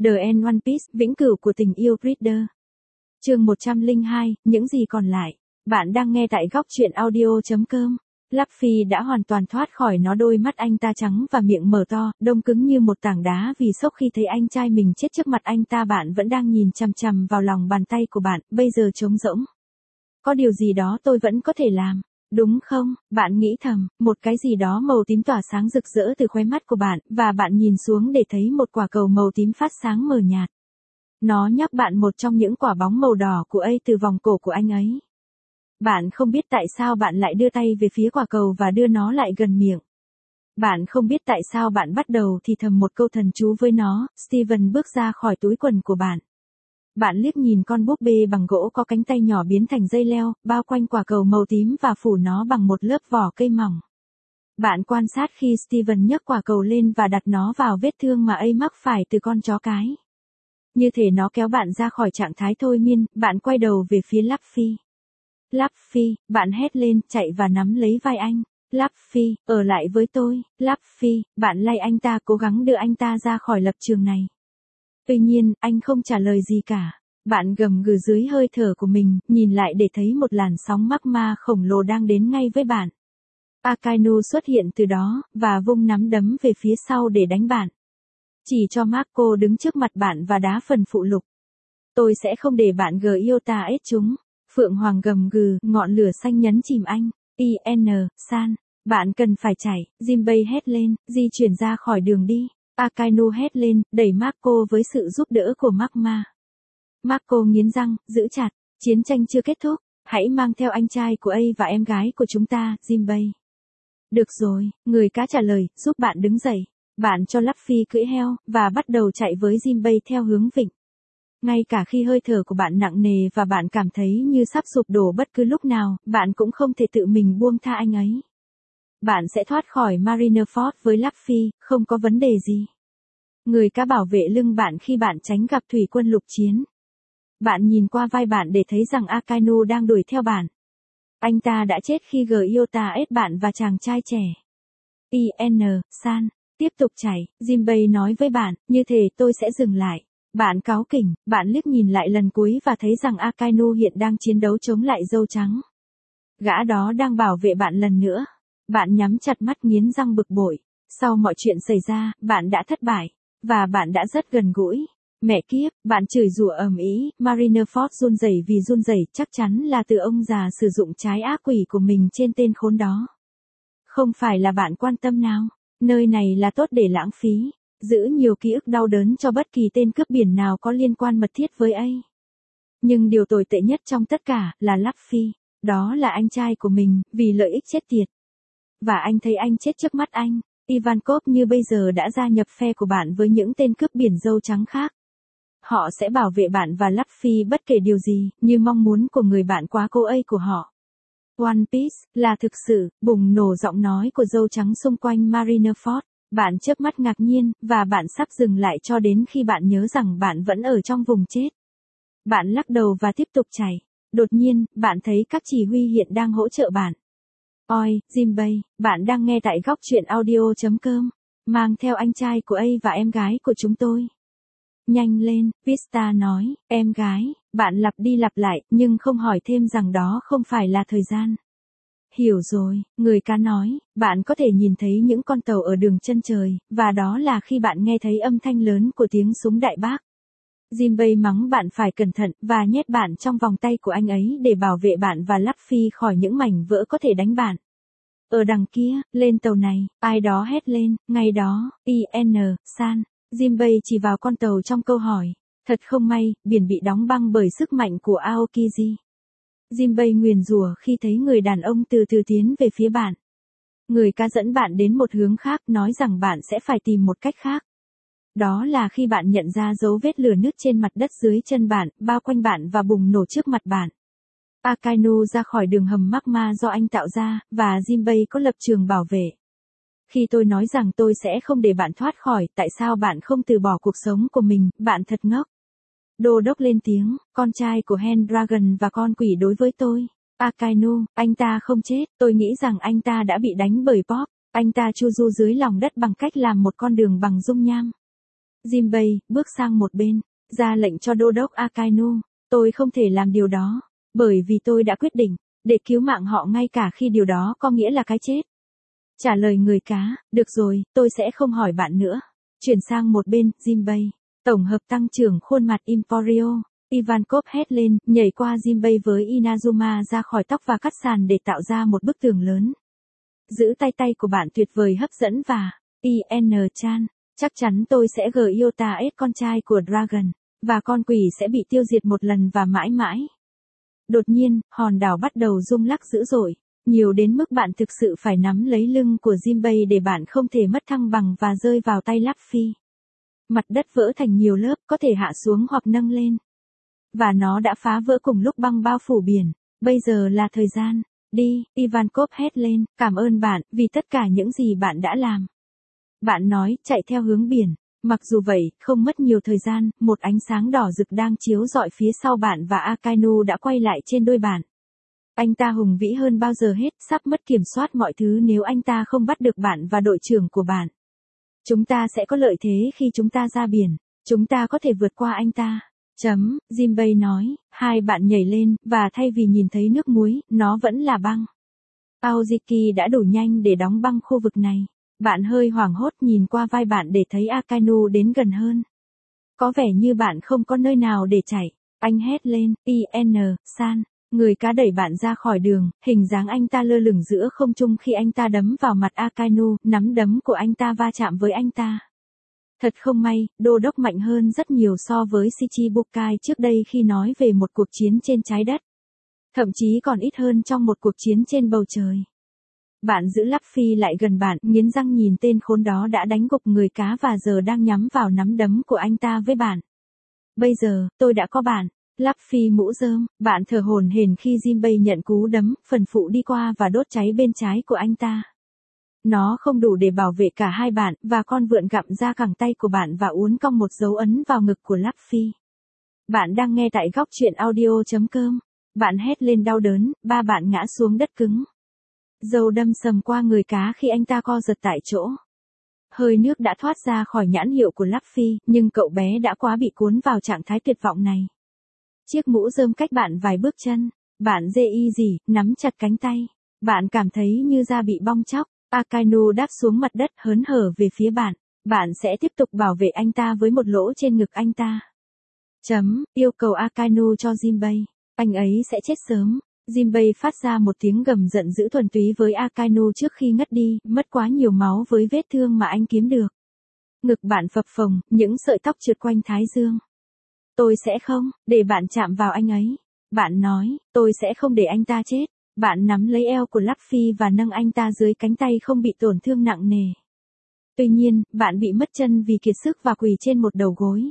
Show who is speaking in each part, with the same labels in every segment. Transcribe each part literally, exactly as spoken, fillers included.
Speaker 1: The End One Piece, vĩnh cửu của tình yêu Reader. Chương một trăm lẻ hai, những gì còn lại. Bạn đang nghe tại góc truyện audio chấm com. Luffy đã hoàn toàn thoát khỏi nó, đôi mắt anh ta trắng và miệng mở to, đông cứng như một tảng đá vì sốc khi thấy anh trai mình chết trước mặt anh ta. Bạn vẫn đang nhìn chằm chằm vào lòng bàn tay của bạn, bây giờ trống rỗng. Có điều gì đó tôi vẫn có thể làm, đúng không? Bạn nghĩ thầm, một cái gì đó màu tím tỏa sáng rực rỡ từ khóe mắt của bạn, và bạn nhìn xuống để thấy một quả cầu màu tím phát sáng mờ nhạt. Nó nhắc bạn một trong những quả bóng màu đỏ của A từ vòng cổ của anh ấy. Bạn không biết tại sao bạn lại đưa tay về phía quả cầu và đưa nó lại gần miệng. Bạn không biết tại sao bạn bắt đầu thì thầm một câu thần chú với nó. Steven bước ra khỏi túi quần của bạn. Bạn liếc nhìn con búp bê bằng gỗ có cánh tay nhỏ biến thành dây leo, bao quanh quả cầu màu tím và phủ nó bằng một lớp vỏ cây mỏng. Bạn quan sát khi Steven nhấc quả cầu lên và đặt nó vào vết thương mà A mắc phải từ con chó cái. Như thể nó kéo bạn ra khỏi trạng thái thôi miên. Bạn quay đầu về phía Luffy. Luffy, bạn hét lên, chạy và nắm lấy vai anh. Luffy, ở lại với tôi. Luffy, bạn lay anh ta, cố gắng đưa anh ta ra khỏi lập trường này. Tuy nhiên, anh không trả lời gì cả. Bạn gầm gừ dưới hơi thở của mình, nhìn lại để thấy một làn sóng magma khổng lồ đang đến ngay với bạn. Akainu xuất hiện từ đó, và vung nắm đấm về phía sau để đánh bạn. Chỉ cho Marco đứng trước mặt bạn và đá phần phụ lục. Tôi sẽ không để bạn Gyota ết chúng. Phượng Hoàng gầm gừ, ngọn lửa xanh nhấn chìm anh. In, san, bạn cần phải chạy. Jinbei hét lên, di chuyển ra khỏi đường đi. Akainu hét lên, đẩy Marco với sự giúp đỡ của Magma. Marco nghiến răng, giữ chặt. Chiến tranh chưa kết thúc. Hãy mang theo anh trai của A và em gái của chúng ta, Jinbei. Được rồi, người cá trả lời, giúp bạn đứng dậy. Bạn cho Luffy cưỡi heo, và bắt đầu chạy với Jinbei theo hướng vịnh. Ngay cả khi hơi thở của bạn nặng nề và bạn cảm thấy như sắp sụp đổ bất cứ lúc nào, bạn cũng không thể tự mình buông tha anh ấy. Bạn sẽ thoát khỏi Marineford với Luffy, không có vấn đề gì. Người cá bảo vệ lưng bạn khi bạn tránh gặp thủy quân lục chiến. Bạn nhìn qua vai bạn để thấy rằng Akainu đang đuổi theo bạn. Anh ta đã chết khi Gyota ết bạn và chàng trai trẻ. In, san, tiếp tục chạy, Jinbei nói với bạn, như thế tôi sẽ dừng lại. Bạn cáu kỉnh, bạn liếc nhìn lại lần cuối và thấy rằng Akainu hiện đang chiến đấu chống lại dâu trắng. Gã đó đang bảo vệ bạn lần nữa. Bạn nhắm chặt mắt nghiến răng bực bội. Sau mọi chuyện xảy ra, bạn đã thất bại. Và bạn đã rất gần gũi. Mẹ kiếp, bạn chửi rủa ầm ĩ, Marineford run rẩy vì run rẩy, chắc chắn là từ ông già sử dụng trái ác quỷ của mình trên tên khốn đó. Không phải là bạn quan tâm nào. Nơi này là tốt để lãng phí. Giữ nhiều ký ức đau đớn cho bất kỳ tên cướp biển nào có liên quan mật thiết với A. Nhưng điều tồi tệ nhất trong tất cả là Luffy. Đó là anh trai của mình, vì lợi ích chết tiệt. Và anh thấy anh chết trước mắt anh. Ivankov như bây giờ đã gia nhập phe của bạn với những tên cướp biển dâu trắng khác. Họ sẽ bảo vệ bạn và Luffy bất kể điều gì, như mong muốn của người bạn quá cố A của họ. One Piece là thực sự, bùng nổ giọng nói của dâu trắng xung quanh Marineford. Bạn chớp mắt ngạc nhiên, và bạn sắp dừng lại cho đến khi bạn nhớ rằng bạn vẫn ở trong vùng chết. Bạn lắc đầu và tiếp tục chạy. Đột nhiên, bạn thấy các chỉ huy hiện đang hỗ trợ bạn. Oi, Jinbei, bạn đang nghe tại góc truyện audio chấm com. Mang theo anh trai của A và em gái của chúng tôi. Nhanh lên, Vista nói, em gái. Bạn lặp đi lặp lại, nhưng không hỏi thêm rằng đó không phải là thời gian. Hiểu rồi, người cá nói, bạn có thể nhìn thấy những con tàu ở đường chân trời, và đó là khi bạn nghe thấy âm thanh lớn của tiếng súng đại bác. Jinbei mắng bạn phải cẩn thận, và nhét bạn trong vòng tay của anh ấy để bảo vệ bạn và Luffy khỏi những mảnh vỡ có thể đánh bạn. Ở đằng kia, lên tàu này, ai đó hét lên, ngay đó, In, san. Jinbei chỉ vào con tàu trong câu hỏi. Thật không may, biển bị đóng băng bởi sức mạnh của Aokiji. Jinbei nguyền rủa khi thấy người đàn ông từ từ tiến về phía bạn. Người cá dẫn bạn đến một hướng khác, nói rằng bạn sẽ phải tìm một cách khác. Đó là khi bạn nhận ra dấu vết lửa nứt trên mặt đất dưới chân bạn, bao quanh bạn và bùng nổ trước mặt bạn. Akainu ra khỏi đường hầm magma do anh tạo ra, và Jinbei có lập trường bảo vệ. Khi tôi nói rằng tôi sẽ không để bạn thoát khỏi, tại sao bạn không từ bỏ cuộc sống của mình, bạn thật ngốc. Đô đốc lên tiếng, con trai của Hendragon và con quỷ đối với tôi. Akainu, anh ta không chết, tôi nghĩ rằng anh ta đã bị đánh bởi Pop. Anh ta chu du dưới lòng đất bằng cách làm một con đường bằng dung nham. Jinbei bước sang một bên, ra lệnh cho đô đốc Akainu. Tôi không thể làm điều đó, bởi vì tôi đã quyết định, để cứu mạng họ ngay cả khi điều đó có nghĩa là cái chết. Trả lời người cá, được rồi, tôi sẽ không hỏi bạn nữa. Chuyển sang một bên, Jinbei. Tổng hợp tăng trưởng khuôn mặt Emporio. Ivankov hét lên, nhảy qua Jinbei với Inazuma ra khỏi tóc và cắt sàn để tạo ra một bức tường lớn. Giữ tay tay của bạn tuyệt vời hấp dẫn và, In-chan, chắc chắn tôi sẽ gửi Iota S con trai của Dragon, và con quỷ sẽ bị tiêu diệt một lần và mãi mãi. Đột nhiên, hòn đảo bắt đầu rung lắc dữ dội, nhiều đến mức bạn thực sự phải nắm lấy lưng của Jinbei để bạn không thể mất thăng bằng và rơi vào tay Luffy. Mặt đất vỡ thành nhiều lớp, có thể hạ xuống hoặc nâng lên. Và nó đã phá vỡ cùng lúc băng bao phủ biển. Bây giờ là thời gian. Đi, Ivankov hét lên, cảm ơn bạn, vì tất cả những gì bạn đã làm. Bạn nói, chạy theo hướng biển. Mặc dù vậy, không mất nhiều thời gian, một ánh sáng đỏ rực đang chiếu rọi phía sau bạn và Akainu đã quay lại trên đôi bạn. Anh ta hùng vĩ hơn bao giờ hết, sắp mất kiểm soát mọi thứ nếu anh ta không bắt được bạn và đội trưởng của bạn. Chúng ta sẽ có lợi thế khi chúng ta ra biển. Chúng ta có thể vượt qua anh ta. Chấm, Jinbei nói, hai bạn nhảy lên, và thay vì nhìn thấy nước muối, nó vẫn là băng. Aoziki đã đủ nhanh để đóng băng khu vực này. Bạn hơi hoảng hốt nhìn qua vai bạn để thấy Akainu đến gần hơn. Có vẻ như bạn không có nơi nào để chạy. Anh hét lên, In-san. Người cá đẩy bạn ra khỏi đường, hình dáng anh ta lơ lửng giữa không trung khi anh ta đấm vào mặt Akainu, nắm đấm của anh ta va chạm với anh ta. Thật không may, đô đốc mạnh hơn rất nhiều so với Shichibukai trước đây khi nói về một cuộc chiến trên trái đất. Thậm chí còn ít hơn trong một cuộc chiến trên bầu trời. Bạn giữ Luffy lại gần bạn, nghiến răng nhìn tên khốn đó đã đánh gục người cá và giờ đang nhắm vào nắm đấm của anh ta với bạn. Bây giờ, tôi đã có bạn. Luffy mũ rơm, bạn thở hổn hển khi Jinbei nhận cú đấm, phần phụ đi qua và đốt cháy bên trái của anh ta. Nó không đủ để bảo vệ cả hai bạn, và con vượn gặm ra cẳng tay của bạn và uốn cong một dấu ấn vào ngực của Luffy. Bạn đang nghe tại góc truyện audio chấm com. Bạn hét lên đau đớn, ba bạn ngã xuống đất cứng. Dầu đâm sầm qua người cá khi anh ta co giật tại chỗ. Hơi nước đã thoát ra khỏi nhãn hiệu của Luffy, nhưng cậu bé đã quá bị cuốn vào trạng thái tuyệt vọng này. Chiếc mũ rơm cách bạn vài bước chân. Bạn dê y gì, nắm chặt cánh tay. Bạn cảm thấy như da bị bong chóc. Akainu đáp xuống mặt đất hớn hở về phía bạn. Bạn sẽ tiếp tục bảo vệ anh ta với một lỗ trên ngực anh ta. Chấm, yêu cầu Akainu cho Jinbei. Anh ấy sẽ chết sớm. Jinbei phát ra một tiếng gầm giận dữ thuần túy với Akainu trước khi ngất đi, mất quá nhiều máu với vết thương mà anh kiếm được. Ngực bạn phập phồng, những sợi tóc trượt quanh thái dương. Tôi sẽ không, để bạn chạm vào anh ấy. Bạn nói, tôi sẽ không để anh ta chết. Bạn nắm lấy eo của Luffy và nâng anh ta dưới cánh tay không bị tổn thương nặng nề. Tuy nhiên, bạn bị mất chân vì kiệt sức và quỳ trên một đầu gối.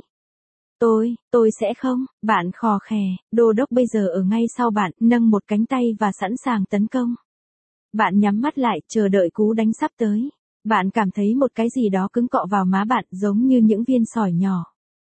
Speaker 1: Tôi, tôi sẽ không, bạn khò khè, đô đốc bây giờ ở ngay sau bạn, nâng một cánh tay và sẵn sàng tấn công. Bạn nhắm mắt lại, chờ đợi cú đánh sắp tới. Bạn cảm thấy một cái gì đó cứng cọ vào má bạn giống như những viên sỏi nhỏ.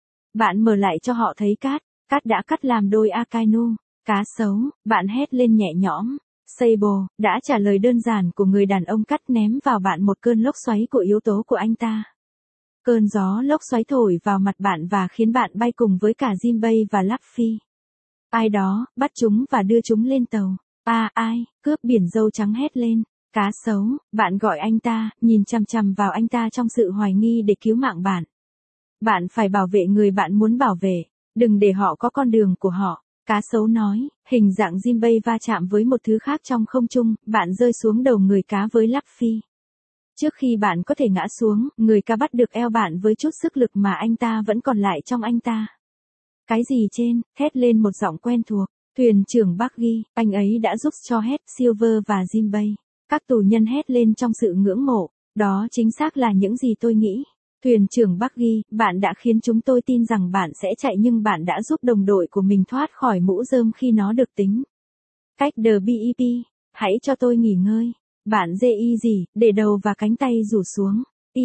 Speaker 1: Bạn mở lại cho họ thấy cát, cát đã cắt làm đôi Akainu. Cá sấu, bạn hét lên nhẹ nhõm. Sable, đã trả lời đơn giản của người đàn ông cắt ném vào bạn một cơn lốc xoáy của yếu tố của anh ta. Cơn gió lốc xoáy thổi vào mặt bạn và khiến bạn bay cùng với cả Jinbei và Luffy. Ai đó, bắt chúng và đưa chúng lên tàu. À ai, cướp biển dâu trắng hét lên. Cá sấu, bạn gọi anh ta, nhìn chằm chằm vào anh ta trong sự hoài nghi để cứu mạng bạn. Bạn phải bảo vệ người bạn muốn bảo vệ, đừng để họ có con đường của họ. Cá sấu nói, hình dạng Jinbei va chạm với một thứ khác trong không trung, bạn rơi xuống đầu người cá với Luffy. Trước khi bạn có thể ngã xuống, người cá bắt được eo bạn với chút sức lực mà anh ta vẫn còn lại trong anh ta. Cái gì trên, thét lên một giọng quen thuộc, thuyền trưởng Buggy, anh ấy đã giúp cho hết Silver và Jinbei. Các tù nhân hét lên trong sự ngưỡng mộ, đó chính xác là những gì tôi nghĩ. Thuyền trưởng Buggy, bạn đã khiến chúng tôi tin rằng bạn sẽ chạy nhưng bạn đã giúp đồng đội của mình thoát khỏi mũ rơm khi nó được tính. Cách The bê e pê, hãy cho tôi nghỉ ngơi. Bạn dê y gì, để đầu và cánh tay rủ xuống.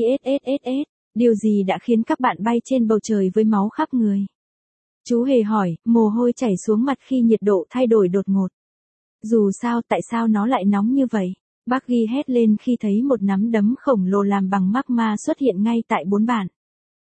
Speaker 1: ISSSS, điều gì đã khiến các bạn bay trên bầu trời với máu khắp người? Chú hề hỏi, mồ hôi chảy xuống mặt khi nhiệt độ thay đổi đột ngột. Dù sao, tại sao nó lại nóng như vậy? Buggy hét lên khi thấy một nắm đấm khổng lồ làm bằng magma xuất hiện ngay tại bốn bạn.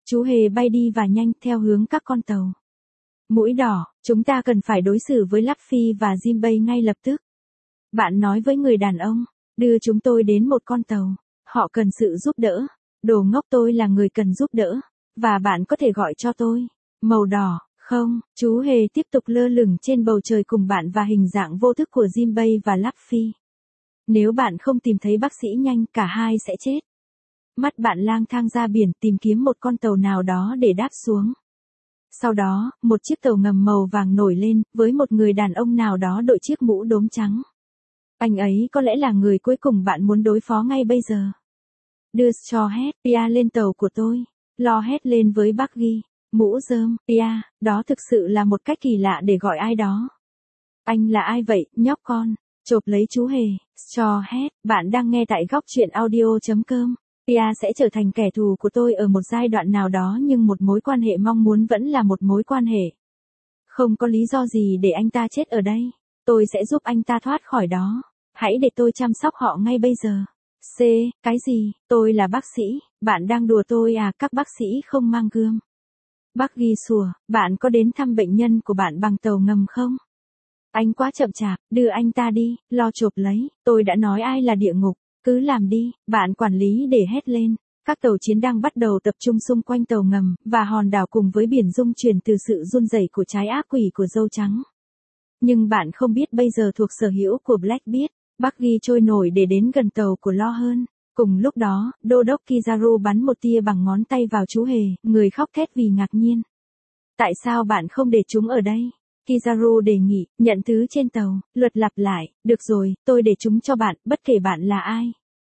Speaker 1: Chú hề bay đi và nhanh theo hướng các con tàu. Mũi đỏ, chúng ta cần phải đối xử với Luffy và Jinbei ngay lập tức. Bạn nói với người đàn ông, đưa chúng tôi đến một con tàu. Họ cần sự giúp đỡ. Đồ ngốc, tôi là người cần giúp đỡ. Và bạn có thể gọi cho tôi. Màu đỏ, không, chú hề tiếp tục lơ lửng trên bầu trời cùng bạn và hình dạng vô thức của Jinbei và Luffy. Nếu bạn không tìm thấy bác sĩ nhanh, cả hai sẽ chết. Mắt bạn lang thang ra biển tìm kiếm một con tàu nào đó để đáp xuống. Sau đó, một chiếc tàu ngầm màu vàng nổi lên, với một người đàn ông nào đó đội chiếc mũ đốm trắng. Anh ấy có lẽ là người cuối cùng bạn muốn đối phó ngay bây giờ. Đưa cho hét, Pia lên tàu của tôi. Lo hét lên với Buggy. Mũ rơm, Pia, đó thực sự là một cách kỳ lạ để gọi ai đó. Anh là ai vậy, nhóc con? Chộp lấy chú hề. Cho hét, bạn đang nghe tại góc truyện audio.com. Pia sẽ trở thành kẻ thù của tôi ở một giai đoạn nào đó, nhưng một mối quan hệ mong muốn vẫn là một mối quan hệ. Không có lý do gì để anh ta chết ở đây. Tôi sẽ giúp anh ta thoát khỏi đó. Hãy để tôi chăm sóc họ ngay bây giờ. C, cái gì? Tôi là bác sĩ. Bạn đang đùa tôi à? Các bác sĩ không mang gươm. Bác ghi sủa, bạn có đến thăm bệnh nhân của bạn bằng tàu ngầm không? Anh quá chậm chạp, đưa anh ta đi, lo chộp lấy. Tôi đã nói ai là địa ngục. Cứ làm đi, bạn quản lý để hét lên. Các tàu chiến đang bắt đầu tập trung xung quanh tàu ngầm, và hòn đảo cùng với biển rung chuyển từ sự run rẩy của trái ác quỷ của dâu trắng. Nhưng bạn không biết bây giờ thuộc sở hữu của Blackbeard, Buggy trôi nổi để đến gần tàu của Lo hơn. Cùng lúc đó, Đô đốc Kizaru bắn một tia bằng ngón tay vào chú hề, người khóc thét vì ngạc nhiên. Tại sao bạn không để chúng ở đây? Kizaru đề nghị, nhận thứ trên tàu, luật lặp lại, được rồi, tôi để chúng cho bạn, bất kể bạn là ai.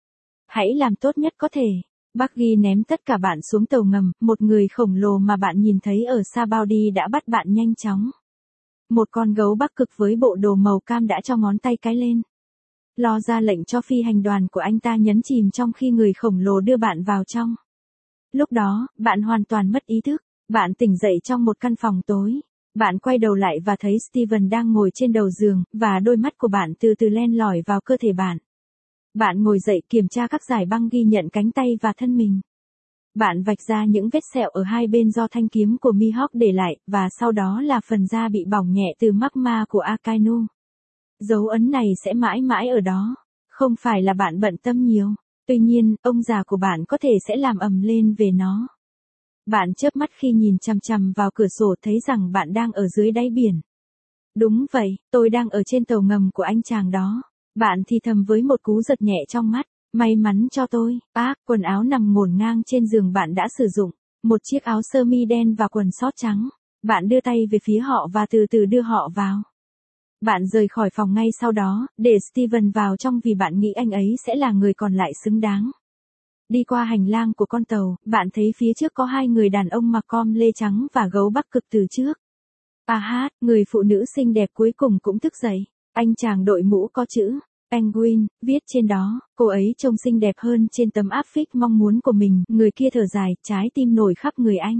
Speaker 1: Hãy làm tốt nhất có thể. Buggy ném tất cả bạn xuống tàu ngầm, một người khổng lồ mà bạn nhìn thấy ở Sabaody đã bắt bạn nhanh chóng. Một con gấu Bắc Cực với bộ đồ màu cam đã cho ngón tay cái lên. Lo ra lệnh cho phi hành đoàn của anh ta nhấn chìm trong khi người khổng lồ đưa bạn vào trong. Lúc đó, bạn hoàn toàn mất ý thức. Bạn tỉnh dậy trong một căn phòng tối. Bạn quay đầu lại và thấy Steven đang ngồi trên đầu giường, và đôi mắt của bạn từ từ len lỏi vào cơ thể bạn. Bạn ngồi dậy kiểm tra các dải băng ghi nhận cánh tay và thân mình. Bạn vạch ra những vết sẹo ở hai bên do thanh kiếm của Mihawk để lại, và sau đó là phần da bị bỏng nhẹ từ magma của Akainu. Dấu ấn này sẽ mãi mãi ở đó. Không phải là bạn bận tâm nhiều. Tuy nhiên, ông già của bạn có thể sẽ làm ầm lên về nó. Bạn chớp mắt khi nhìn chằm chằm vào cửa sổ thấy rằng bạn đang ở dưới đáy biển. Đúng vậy, tôi đang ở trên tàu ngầm của anh chàng đó. Bạn thì thầm với một cú giật nhẹ trong mắt. May mắn cho tôi, bác, quần áo nằm ngổn ngang trên giường bạn đã sử dụng. Một chiếc áo sơ mi đen và quần sót trắng. Bạn đưa tay về phía họ và từ từ đưa họ vào. Bạn rời khỏi phòng ngay sau đó, để Steven vào trong vì bạn nghĩ anh ấy sẽ là người còn lại xứng đáng. Đi qua hành lang của con tàu, bạn thấy phía trước có hai người đàn ông mặc com lê trắng và gấu Bắc Cực từ trước. À hát, người phụ nữ xinh đẹp cuối cùng cũng thức dậy. Anh chàng đội mũ có chữ Penguin viết trên đó, cô ấy trông xinh đẹp hơn trên tấm áp phích mong muốn của mình, người kia thở dài, trái tim nổi khắp người anh.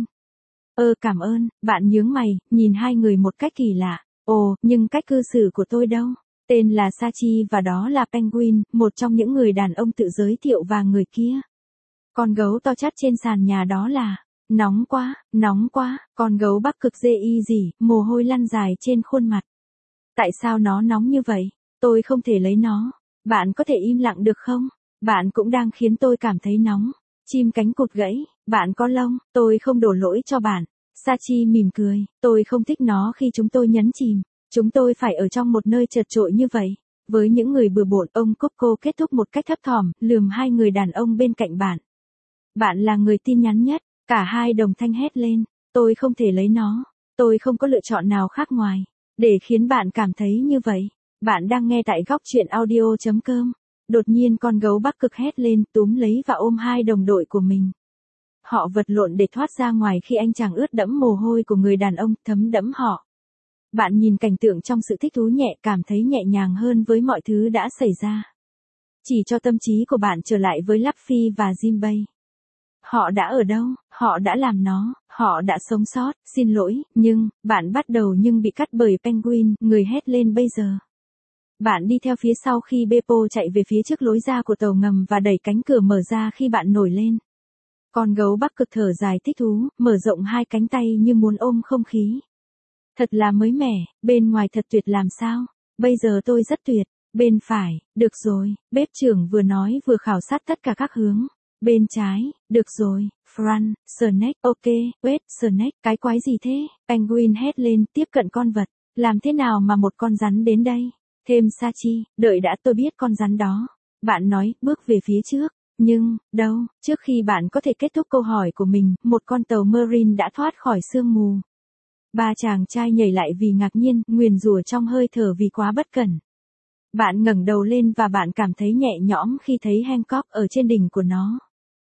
Speaker 1: Ơ cảm ơn, bạn nhướng mày, nhìn hai người một cách kỳ lạ. Ồ, nhưng cách cư xử của tôi đâu? Tên là Sachi và đó là Penguin, một trong những người đàn ông tự giới thiệu và người kia. Con gấu to chát trên sàn nhà đó là... Nóng quá, nóng quá, con gấu Bắc Cực dê y gì, mồ hôi lăn dài trên khuôn mặt. Tại sao nó nóng như vậy? Tôi không thể lấy nó. Bạn có thể im lặng được không? Bạn cũng đang khiến tôi cảm thấy nóng. Chim cánh cụt gãy, bạn có lông, tôi không đổ lỗi cho bạn. Sachi mỉm cười, tôi không thích nó khi chúng tôi nhấn chìm. Chúng tôi phải ở trong một nơi chật chội như vậy. Với những người bừa bộn, ông Coco kết thúc một cách thấp thỏm, lườm hai người đàn ông bên cạnh bạn. Bạn là người tin nhắn nhất. Cả hai đồng thanh hét lên, tôi không thể lấy nó. Tôi không có lựa chọn nào khác ngoài. Để khiến bạn cảm thấy như vậy. Bạn đang nghe tại góc truyện audio.com. Đột nhiên con gấu Bắc Cực hét lên, túm lấy và ôm hai đồng đội của mình. Họ vật lộn để thoát ra ngoài khi anh chàng ướt đẫm mồ hôi của người đàn ông thấm đẫm họ. Bạn nhìn cảnh tượng trong sự thích thú nhẹ, cảm thấy nhẹ nhàng hơn với mọi thứ đã xảy ra. Chỉ cho tâm trí của bạn trở lại với Luffy và Jinbei. Họ đã ở đâu, họ đã làm nó, họ đã sống sót, xin lỗi, nhưng, bạn bắt đầu nhưng bị cắt bởi Penguin, người hét lên bây giờ. Bạn đi theo phía sau khi Beppo chạy về phía trước lối ra của tàu ngầm và đẩy cánh cửa mở ra khi bạn nổi lên. Con gấu Bắc Cực thở dài thích thú, mở rộng hai cánh tay như muốn ôm không khí. Thật là mới mẻ, bên ngoài thật tuyệt làm sao? Bây giờ tôi rất tuyệt. Bên phải, được rồi, bếp trưởng vừa nói vừa khảo sát tất cả các hướng. Bên trái, được rồi, front, snake, ok, wait, snake, cái quái gì thế? Penguin hét lên, tiếp cận con vật. Làm thế nào mà một con rắn đến đây? Thêm Sachi, đợi đã, tôi biết con rắn đó. Bạn nói, bước về phía trước. Nhưng, đâu, trước khi bạn có thể kết thúc câu hỏi của mình, một con tàu Marine đã thoát khỏi sương mù. Ba chàng trai nhảy lại vì ngạc nhiên, nguyền rủa trong hơi thở vì quá bất cẩn. Bạn ngẩng đầu lên và bạn cảm thấy nhẹ nhõm khi thấy Hancock ở trên đỉnh của nó.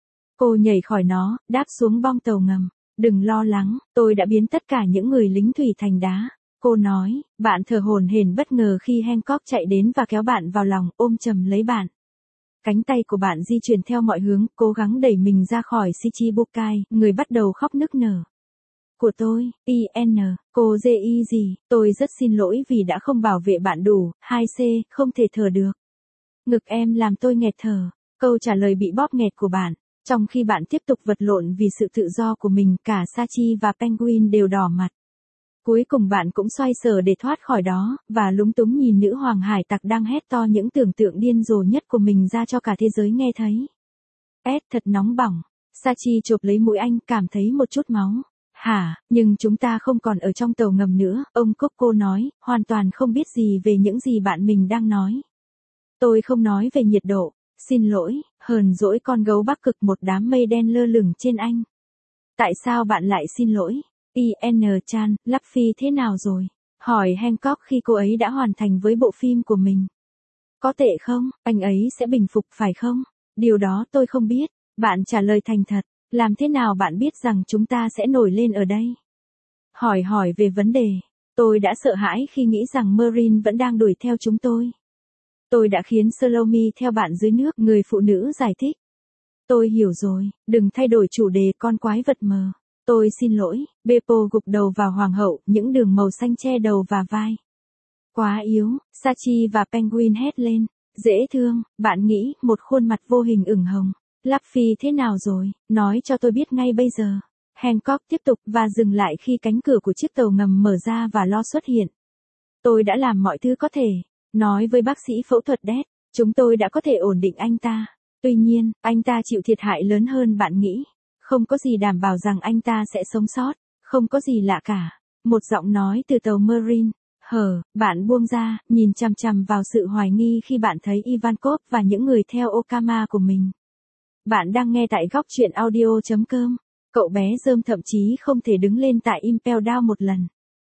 Speaker 1: Cô nhảy khỏi nó, đáp xuống bong tàu ngầm. Đừng lo lắng, tôi đã biến tất cả những người lính thủy thành đá. Cô nói, bạn thở hổn hển bất ngờ khi Hancock chạy đến và kéo bạn vào lòng, ôm chầm lấy bạn. Cánh tay của bạn di chuyển theo mọi hướng, cố gắng đẩy mình ra khỏi Shichibukai, người bắt đầu khóc nức nở. Của tôi, i en, cô dê y gì, tôi rất xin lỗi vì đã không bảo vệ bạn đủ, hai C, không thể thở được. Ngực em làm tôi nghẹt thở, câu trả lời bị bóp nghẹt của bạn, trong khi bạn tiếp tục vật lộn vì sự tự do của mình, cả Sachi và Penguin đều đỏ mặt. Cuối cùng bạn cũng xoay sở để thoát khỏi đó, và lúng túng nhìn nữ hoàng hải tặc đang hét to những tưởng tượng điên rồ nhất của mình ra cho cả thế giới nghe thấy. S thật nóng bỏng, Sachi chộp lấy mũi anh, cảm thấy một chút máu. Hả, nhưng chúng ta không còn ở trong tàu ngầm nữa, ông Coco nói, hoàn toàn không biết gì về những gì bạn mình đang nói. Tôi không nói về nhiệt độ, xin lỗi, hờn dỗi con gấu Bắc Cực, một đám mây đen lơ lửng trên anh. Tại sao bạn lại xin lỗi? i en-chan, Luffy thế nào rồi? Hỏi Hancock khi cô ấy đã hoàn thành với bộ phim của mình. Có tệ không? Anh ấy sẽ bình phục phải không? Điều đó tôi không biết. Bạn trả lời thành thật. Làm thế nào bạn biết rằng chúng ta sẽ nổi lên ở đây? Hỏi hỏi về vấn đề. Tôi đã sợ hãi khi nghĩ rằng Marine vẫn đang đuổi theo chúng tôi. Tôi đã khiến Salome theo bạn dưới nước, người phụ nữ giải thích. Tôi hiểu rồi, đừng thay đổi chủ đề con quái vật mờ. Tôi xin lỗi, Beppo gục đầu vào hoàng hậu, những đường màu xanh che đầu và vai. Quá yếu, Sachi và Penguin hét lên. Dễ thương, bạn nghĩ, một khuôn mặt vô hình ửng hồng. Luffy thế nào rồi, nói cho tôi biết ngay bây giờ. Hancock tiếp tục và dừng lại khi cánh cửa của chiếc tàu ngầm mở ra và Lo xuất hiện. Tôi đã làm mọi thứ có thể. Nói với bác sĩ phẫu thuật Death, chúng tôi đã có thể ổn định anh ta. Tuy nhiên, anh ta chịu thiệt hại lớn hơn bạn nghĩ. Không có gì đảm bảo rằng anh ta sẽ sống sót. Không có gì lạ cả. Một giọng nói từ tàu Marine. Hờ, bạn buông ra, nhìn chằm chằm vào sự hoài nghi khi bạn thấy Ivankov và những người theo Okama của mình. Bạn đang nghe tại góc truyện audio chấm com. Cậu bé rơm thậm chí không thể đứng lên tại Impel Down một lần.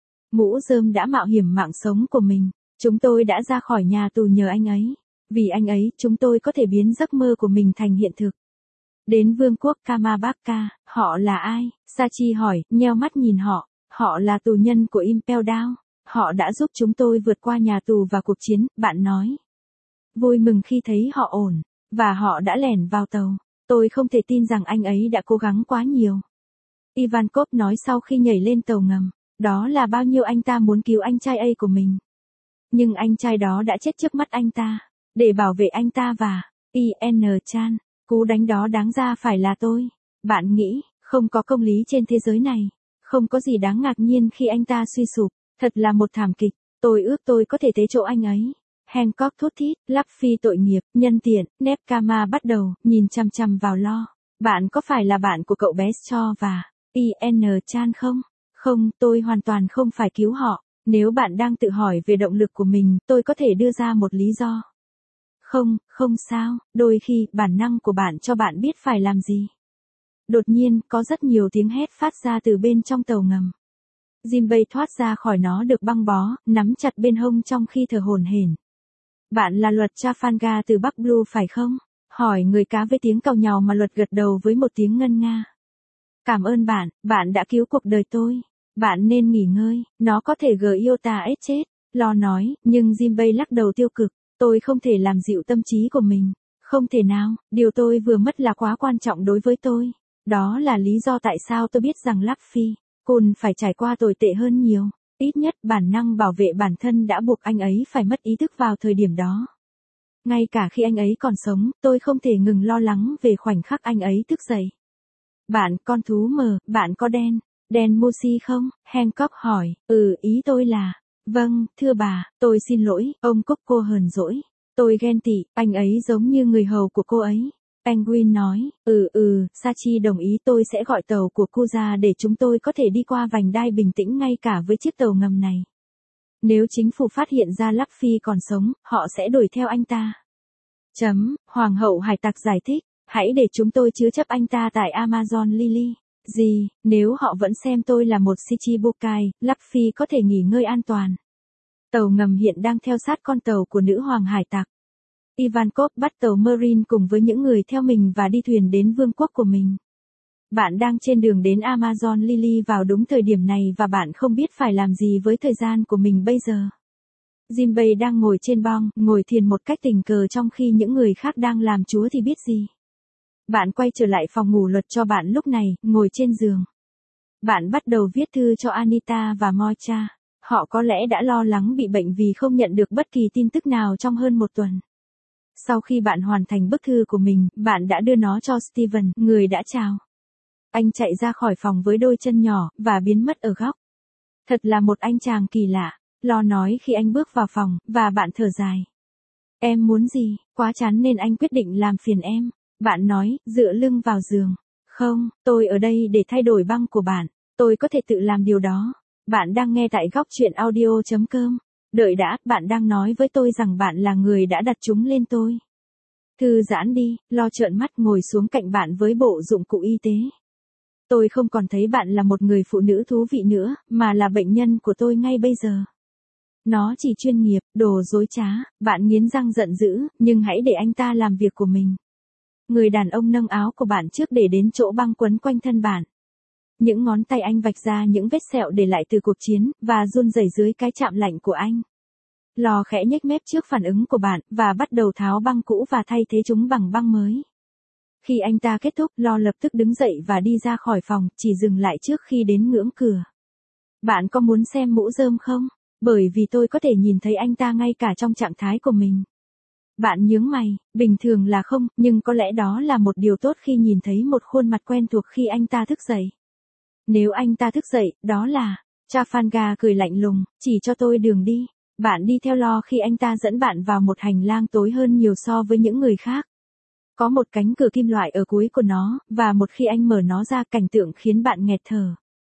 Speaker 1: Mũ rơm đã mạo hiểm mạng sống của mình. Chúng tôi đã ra khỏi nhà tù nhờ anh ấy. Vì anh ấy, chúng tôi có thể biến giấc mơ của mình thành hiện thực. Đến vương quốc Kamabaka, họ là ai? Sachi hỏi, nheo mắt nhìn họ. Họ là tù nhân của Impel Down. Họ đã giúp chúng tôi vượt qua nhà tù và cuộc chiến, bạn nói. Vui mừng khi thấy họ ổn. Và họ đã lẻn vào tàu. Tôi không thể tin rằng anh ấy đã cố gắng quá nhiều. Ivankov nói sau khi nhảy lên tàu ngầm. Đó là bao nhiêu anh ta muốn cứu anh trai A của mình. Nhưng anh trai đó đã chết trước mắt anh ta. Để bảo vệ anh ta và i en-chan, cú đánh đó đáng ra phải là tôi. Bạn nghĩ, không có công lý trên thế giới này. Không có gì đáng ngạc nhiên khi anh ta suy sụp. Thật là một thảm kịch. Tôi ước tôi có thể tế chỗ anh ấy. Hancock thốt thít, Luffy tội nghiệp, nhân tiện, Nepkama bắt đầu, nhìn chằm chằm vào Lo. Bạn có phải là bạn của cậu bé Shaw và i en-chan không? Không, tôi hoàn toàn không phải cứu họ. Nếu bạn đang tự hỏi về động lực của mình, tôi có thể đưa ra một lý do. Không, không sao, đôi khi, bản năng của bạn cho bạn biết phải làm gì. Đột nhiên, có rất nhiều tiếng hét phát ra từ bên trong tàu ngầm. Jinbei thoát ra khỏi nó được băng bó, nắm chặt bên hông trong khi thở hổn hển. Bạn là Luật Trafalgar từ Bắc Blue phải không? Hỏi người cá với tiếng càu nhàu mà Luật gật đầu với một tiếng ngân nga. Cảm ơn bạn, bạn đã cứu cuộc đời tôi. Bạn nên nghỉ ngơi, nó có thể gờ Iota S chết. Lo nói, nhưng Jinbei lắc đầu tiêu cực. Tôi không thể làm dịu tâm trí của mình. Không thể nào, điều tôi vừa mất là quá quan trọng đối với tôi. Đó là lý do tại sao tôi biết rằng Luffy, Kun phải trải qua tồi tệ hơn nhiều. Ít nhất bản năng bảo vệ bản thân đã buộc anh ấy phải mất ý thức vào thời điểm đó. Ngay cả khi anh ấy còn sống, tôi không thể ngừng lo lắng về khoảnh khắc anh ấy thức dậy. Bạn, con thú mờ, bạn có đen, đen Musi không? Hancock hỏi, ừ, ý tôi là, vâng, thưa bà, tôi xin lỗi, ông Coco hờn dỗi. Tôi ghen tị, anh ấy giống như người hầu của cô ấy. Penguin nói, ừ ừ, Sachi đồng ý tôi sẽ gọi tàu của cô ra để chúng tôi có thể đi qua vành đai bình tĩnh ngay cả với chiếc tàu ngầm này. Nếu chính phủ phát hiện ra Luffy còn sống, họ sẽ đuổi theo anh ta. Chấm, Hoàng hậu hải tặc giải thích, hãy để chúng tôi chứa chấp anh ta tại Amazon Lily. Gì, nếu họ vẫn xem tôi là một Shichibukai, Luffy có thể nghỉ ngơi an toàn. Tàu ngầm hiện đang theo sát con tàu của nữ hoàng hải tặc. Ivankov bắt tàu Marine cùng với những người theo mình và đi thuyền đến vương quốc của mình. Bạn đang trên đường đến Amazon Lily vào đúng thời điểm này và bạn không biết phải làm gì với thời gian của mình bây giờ. Jinbei đang ngồi trên bong, ngồi thiền một cách tình cờ trong khi những người khác đang làm chúa thì biết gì. Bạn quay trở lại phòng ngủ luật cho bạn lúc này, ngồi trên giường. Bạn bắt đầu viết thư cho Anita và Mocha. Họ có lẽ đã lo lắng bị bệnh vì không nhận được bất kỳ tin tức nào trong hơn một tuần. Sau khi bạn hoàn thành bức thư của mình, bạn đã đưa nó cho Steven, người đã chào. Anh chạy ra khỏi phòng với đôi chân nhỏ, và biến mất ở góc. Thật là một anh chàng kỳ lạ, Lo nói khi anh bước vào phòng, và bạn thở dài. Em muốn gì, quá chán nên anh quyết định làm phiền em. Bạn nói, dựa lưng vào giường. Không, tôi ở đây để thay đổi băng của bạn. Tôi có thể tự làm điều đó. Bạn đang nghe tại góc chuyện audio chấm com. Đợi đã, bạn đang nói với tôi rằng bạn là người đã đặt chúng lên tôi. Thư giãn đi, Lo trợn mắt ngồi xuống cạnh bạn với bộ dụng cụ y tế. Tôi không còn thấy bạn là một người phụ nữ thú vị nữa, mà là bệnh nhân của tôi ngay bây giờ. Nó chỉ chuyên nghiệp, đồ dối trá, bạn nghiến răng giận dữ, nhưng hãy để anh ta làm việc của mình. Người đàn ông nâng áo của bạn trước để đến chỗ băng quấn quanh thân bạn. Những ngón tay anh vạch ra những vết sẹo để lại từ cuộc chiến, và run rẩy dưới cái chạm lạnh của anh. Lo khẽ nhếch mép trước phản ứng của bạn, và bắt đầu tháo băng cũ và thay thế chúng bằng băng mới. Khi anh ta kết thúc, Lo lập tức đứng dậy và đi ra khỏi phòng, chỉ dừng lại trước khi đến ngưỡng cửa. Bạn có muốn xem mũ rơm không? Bởi vì tôi có thể nhìn thấy anh ta ngay cả trong trạng thái của mình. Bạn nhướng mày, bình thường là không, nhưng có lẽ đó là một điều tốt khi nhìn thấy một khuôn mặt quen thuộc khi anh ta thức dậy. Nếu anh ta thức dậy, đó là... Trafalgar cười lạnh lùng, chỉ cho tôi đường đi. Bạn đi theo Lo khi anh ta dẫn bạn vào một hành lang tối hơn nhiều so với những người khác. Có một cánh cửa kim loại ở cuối của nó, và một khi anh mở nó ra, cảnh tượng khiến bạn nghẹt thở.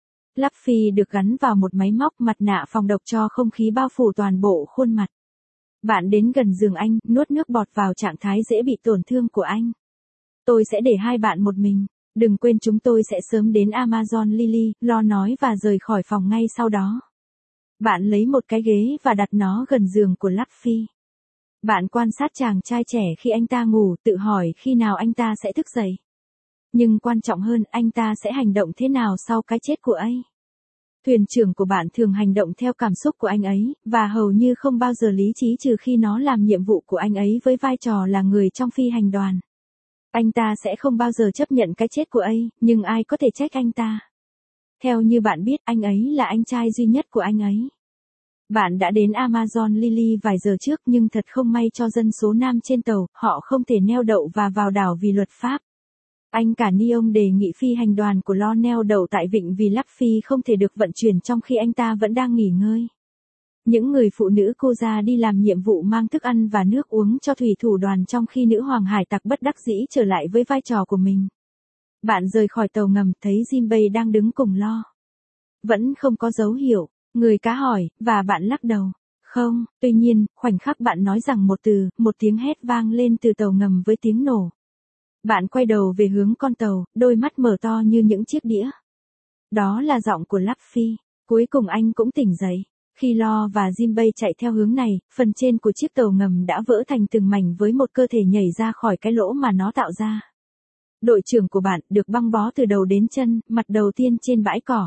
Speaker 1: Luffy được gắn vào một máy móc mặt nạ phòng độc cho không khí bao phủ toàn bộ khuôn mặt. Bạn đến gần giường anh, nuốt nước bọt vào trạng thái dễ bị tổn thương của anh. Tôi sẽ để hai bạn một mình. Đừng quên chúng tôi sẽ sớm đến Amazon Lily, Lo nói và rời khỏi phòng ngay sau đó. Bạn lấy một cái ghế và đặt nó gần giường của Luffy. Bạn quan sát chàng trai trẻ khi anh ta ngủ, tự hỏi khi nào anh ta sẽ thức dậy. Nhưng quan trọng hơn, anh ta sẽ hành động thế nào sau cái chết của ấy. Thuyền trưởng của bạn thường hành động theo cảm xúc của anh ấy, và hầu như không bao giờ lý trí trừ khi nó làm nhiệm vụ của anh ấy với vai trò là người trong phi hành đoàn. Anh ta sẽ không bao giờ chấp nhận cái chết của ấy, nhưng ai có thể trách anh ta. Theo như bạn biết, anh ấy là anh trai duy nhất của anh ấy. Bạn đã đến Amazon Lily vài giờ trước nhưng thật không may cho dân số nam trên tàu, họ không thể neo đậu và vào đảo vì luật pháp. Anh cả Neon đề nghị phi hành đoàn của Lo neo đậu tại vịnh vì Luffy không thể được vận chuyển trong khi anh ta vẫn đang nghỉ ngơi. Những người phụ nữ cô ra đi làm nhiệm vụ mang thức ăn và nước uống cho thủy thủ đoàn trong khi nữ hoàng hải tặc bất đắc dĩ trở lại với vai trò của mình. Bạn rời khỏi tàu ngầm, thấy Jinbei đang đứng cùng Lo. Vẫn không có dấu hiệu, người cá hỏi, và bạn lắc đầu. Không, tuy nhiên, khoảnh khắc bạn nói rằng một từ, một tiếng hét vang lên từ tàu ngầm với tiếng nổ. Bạn quay đầu về hướng con tàu, đôi mắt mở to như những chiếc đĩa. Đó là giọng của Luffy. Cuối cùng anh cũng tỉnh dậy. Khi Lo và Jinbei chạy theo hướng này, phần trên của chiếc tàu ngầm đã vỡ thành từng mảnh với một cơ thể nhảy ra khỏi cái lỗ mà nó tạo ra. Đội trưởng của bạn được băng bó từ đầu đến chân, mặt đầu tiên trên bãi cỏ.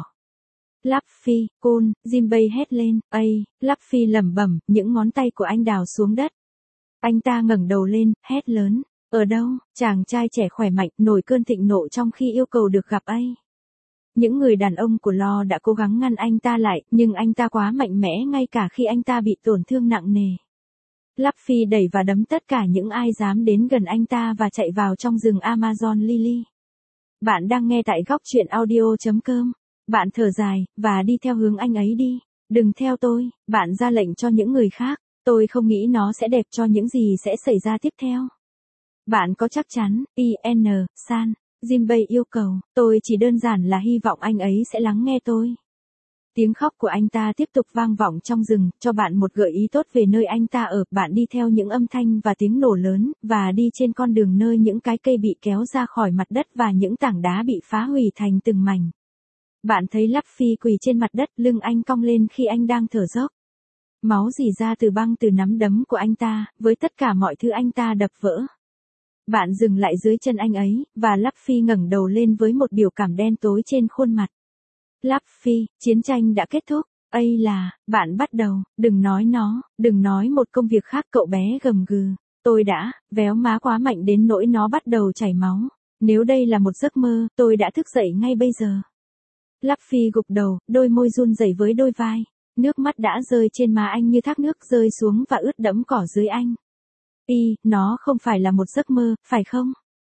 Speaker 1: Luffy, cool, Jinbei hét lên, ây, Luffy lẩm bẩm, những ngón tay của anh đào xuống đất. Anh ta ngẩng đầu lên, hét lớn, ở đâu, chàng trai trẻ khỏe mạnh, nổi cơn thịnh nộ trong khi yêu cầu được gặp ấy. Những người đàn ông của Lo đã cố gắng ngăn anh ta lại, nhưng anh ta quá mạnh mẽ ngay cả khi anh ta bị tổn thương nặng nề. Luffy đẩy và đấm tất cả những ai dám đến gần anh ta và chạy vào trong rừng Amazon Lily. Bạn đang nghe tại góc chuyện audio chấm com. Bạn thở dài, và đi theo hướng anh ấy đi. Đừng theo tôi, bạn ra lệnh cho những người khác. Tôi không nghĩ nó sẽ đẹp cho những gì sẽ xảy ra tiếp theo. Bạn có chắc chắn, i en San, Jinbei yêu cầu, tôi chỉ đơn giản là hy vọng anh ấy sẽ lắng nghe tôi. Tiếng khóc của anh ta tiếp tục vang vọng trong rừng, cho bạn một gợi ý tốt về nơi anh ta ở. Bạn đi theo những âm thanh và tiếng nổ lớn, và đi trên con đường nơi những cái cây bị kéo ra khỏi mặt đất và những tảng đá bị phá hủy thành từng mảnh. Bạn thấy Luffy quỳ trên mặt đất, lưng anh cong lên khi anh đang thở dốc. Máu rỉ ra từ băng từ nắm đấm của anh ta, với tất cả mọi thứ anh ta đập vỡ. Bạn dừng lại dưới chân anh ấy, và Luffy ngẩng đầu lên với một biểu cảm đen tối trên khuôn mặt. Luffy, chiến tranh đã kết thúc. Ây là, bạn bắt đầu, đừng nói nó, đừng nói một công việc khác, cậu bé gầm gừ. Tôi đã, véo má quá mạnh đến nỗi nó bắt đầu chảy máu. Nếu đây là một giấc mơ, tôi đã thức dậy ngay bây giờ. Luffy gục đầu, đôi môi run rẩy với đôi vai. Nước mắt đã rơi trên má anh như thác nước rơi xuống và ướt đẫm cỏ dưới anh. Y, nó không phải là một giấc mơ, phải không?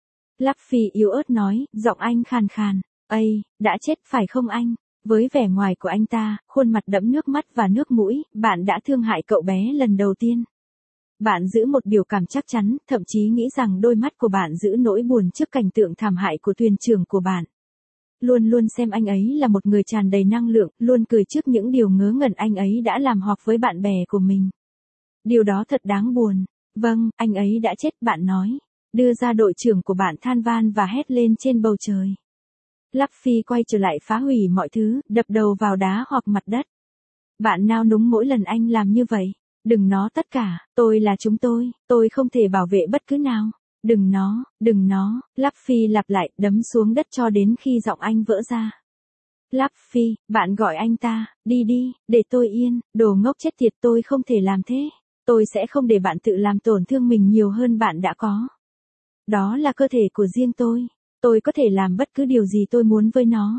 Speaker 1: Luffy yếu ớt nói, giọng anh khàn khàn. Ây, đã chết phải không anh? Với vẻ ngoài của anh ta, khuôn mặt đẫm nước mắt và nước mũi, bạn đã thương hại cậu bé lần đầu tiên. Bạn giữ một biểu cảm chắc chắn, thậm chí nghĩ rằng đôi mắt của bạn giữ nỗi buồn trước cảnh tượng thảm hại của thuyền trưởng của bạn. Luôn luôn xem anh ấy là một người tràn đầy năng lượng, luôn cười trước những điều ngớ ngẩn anh ấy đã làm hoặc với bạn bè của mình. Điều đó thật đáng buồn. Vâng, anh ấy đã chết, bạn nói. Đưa ra đội trưởng của bạn than van và hét lên trên bầu trời. Luffy quay trở lại phá hủy mọi thứ, đập đầu vào đá hoặc mặt đất. Bạn nao núng mỗi lần anh làm như vậy. Đừng nó tất cả, tôi là chúng tôi, tôi không thể bảo vệ bất cứ nào. Đừng nó, đừng nó, Luffy lặp lại, đấm xuống đất cho đến khi giọng anh vỡ ra. Luffy, bạn gọi anh ta, đi đi, để tôi yên, đồ ngốc chết tiệt, tôi không thể làm thế. Tôi sẽ không để bạn tự làm tổn thương mình nhiều hơn bạn đã có. Đó là cơ thể của riêng tôi. Tôi có thể làm bất cứ điều gì tôi muốn với nó.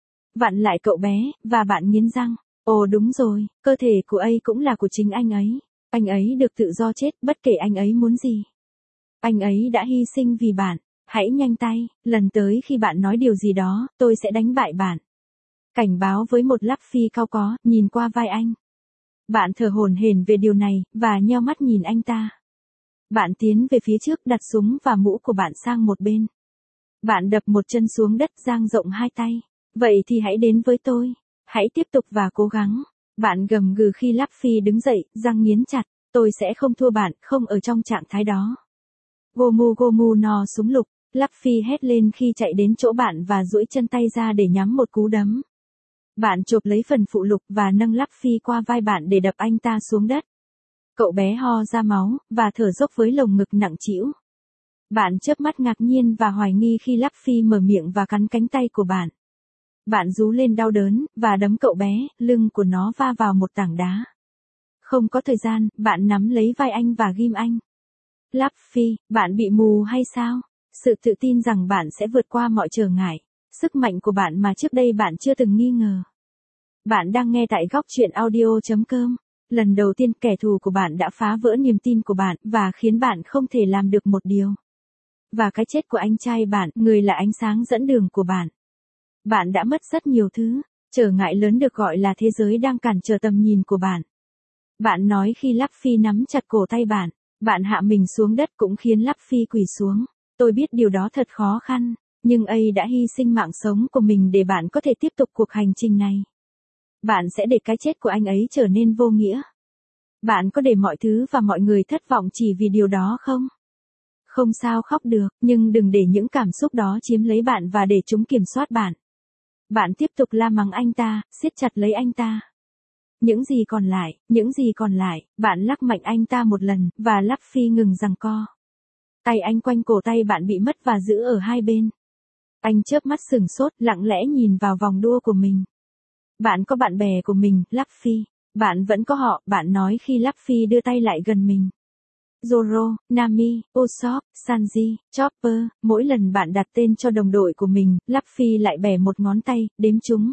Speaker 1: Vặn lại cậu bé, và bạn nghiến răng. Ồ đúng rồi, cơ thể của ấy cũng là của chính anh ấy. Anh ấy được tự do chết, bất kể anh ấy muốn gì. Anh ấy đã hy sinh vì bạn. Hãy nhanh tay, lần tới khi bạn nói điều gì đó, tôi sẽ đánh bại bạn. Cảnh báo với một Luffy cao có, nhìn qua vai anh. Bạn thở hổn hển về điều này, và nheo mắt nhìn anh ta. Bạn tiến về phía trước, đặt súng và mũ của bạn sang một bên. Bạn đập một chân xuống đất, dang rộng hai tay. Vậy thì hãy đến với tôi. Hãy tiếp tục và cố gắng. Bạn gầm gừ khi Luffy đứng dậy, răng nghiến chặt. Tôi sẽ không thua bạn, không ở trong trạng thái đó. Gomu Gomu no súng lục. Luffy hét lên khi chạy đến chỗ bạn và duỗi chân tay ra để nhắm một cú đấm. Bạn chộp lấy phần phụ lục và nâng Luffy qua vai bạn để đập anh ta xuống đất. Cậu bé ho ra máu, và thở dốc với lồng ngực nặng trĩu. Bạn chớp mắt ngạc nhiên và hoài nghi khi Luffy mở miệng và cắn cánh tay của bạn. Bạn rú lên đau đớn, và đấm cậu bé, lưng của nó va vào một tảng đá. Không có thời gian, bạn nắm lấy vai anh và ghim anh. Luffy, bạn bị mù hay sao? Sự tự tin rằng bạn sẽ vượt qua mọi trở ngại. Sức mạnh của bạn mà trước đây bạn chưa từng nghi ngờ. Bạn đang nghe tại góc chuyện audio chấm com. Lần đầu tiên kẻ thù của bạn đã phá vỡ niềm tin của bạn, và khiến bạn không thể làm được một điều. Và cái chết của anh trai bạn, người là ánh sáng dẫn đường của bạn. Bạn đã mất rất nhiều thứ. Trở ngại lớn được gọi là thế giới đang cản trở tầm nhìn của bạn. Bạn nói khi Luffy nắm chặt cổ tay bạn. Bạn hạ mình xuống đất cũng khiến Luffy quỳ xuống. Tôi biết điều đó thật khó khăn, nhưng ấy đã hy sinh mạng sống của mình để bạn có thể tiếp tục cuộc hành trình này. Bạn sẽ để cái chết của anh ấy trở nên vô nghĩa. Bạn có để mọi thứ và mọi người thất vọng chỉ vì điều đó không? Không sao khóc được, nhưng đừng để những cảm xúc đó chiếm lấy bạn và để chúng kiểm soát bạn. Bạn tiếp tục la mắng anh ta, siết chặt lấy anh ta. Những gì còn lại, những gì còn lại, bạn lắc mạnh anh ta một lần, và Luffy ngừng giằng co. Tay anh quanh cổ tay bạn bị mất và giữ ở hai bên. Anh chớp mắt sửng sốt, lặng lẽ nhìn vào vòng đua của mình. Bạn có bạn bè của mình, Luffy. Bạn vẫn có họ, bạn nói khi Luffy đưa tay lại gần mình. Zoro, Nami, Usopp, Sanji, Chopper, mỗi lần bạn đặt tên cho đồng đội của mình, Luffy lại bẻ một ngón tay, đếm chúng.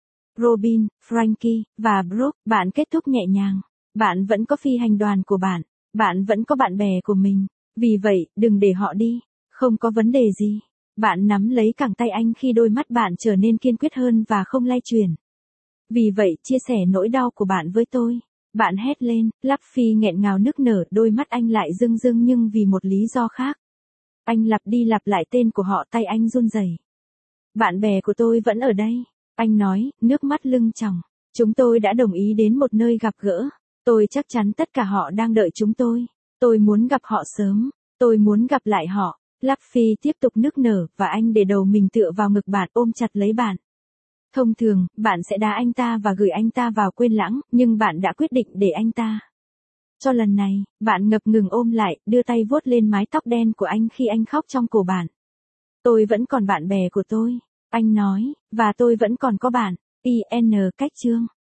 Speaker 1: Robin, Frankie, và Brook, bạn kết thúc nhẹ nhàng. Bạn vẫn có phi hành đoàn của bạn. Bạn vẫn có bạn bè của mình. Vì vậy, đừng để họ đi. Không có vấn đề gì. Bạn nắm lấy cẳng tay anh khi đôi mắt bạn trở nên kiên quyết hơn và không lay chuyển. Vì vậy, chia sẻ nỗi đau của bạn với tôi. Bạn hét lên, Luffy nghẹn ngào nức nở, đôi mắt anh lại rưng rưng nhưng vì một lý do khác. Anh lặp đi lặp lại tên của họ, tay anh run rẩy. Bạn bè của tôi vẫn ở đây. Anh nói, nước mắt lưng tròng. Chúng tôi đã đồng ý đến một nơi gặp gỡ. Tôi chắc chắn tất cả họ đang đợi chúng tôi. Tôi muốn gặp họ sớm. Tôi muốn gặp lại họ. Luffy tiếp tục nức nở và anh để đầu mình tựa vào ngực bạn, ôm chặt lấy bạn. Thông thường, bạn sẽ đá anh ta và gửi anh ta vào quên lãng, nhưng bạn đã quyết định để anh ta. Cho lần này, bạn ngập ngừng ôm lại, đưa tay vuốt lên mái tóc đen của anh khi anh khóc trong cổ bạn. Tôi vẫn còn bạn bè của tôi, anh nói, và tôi vẫn còn có bạn. i en cách chương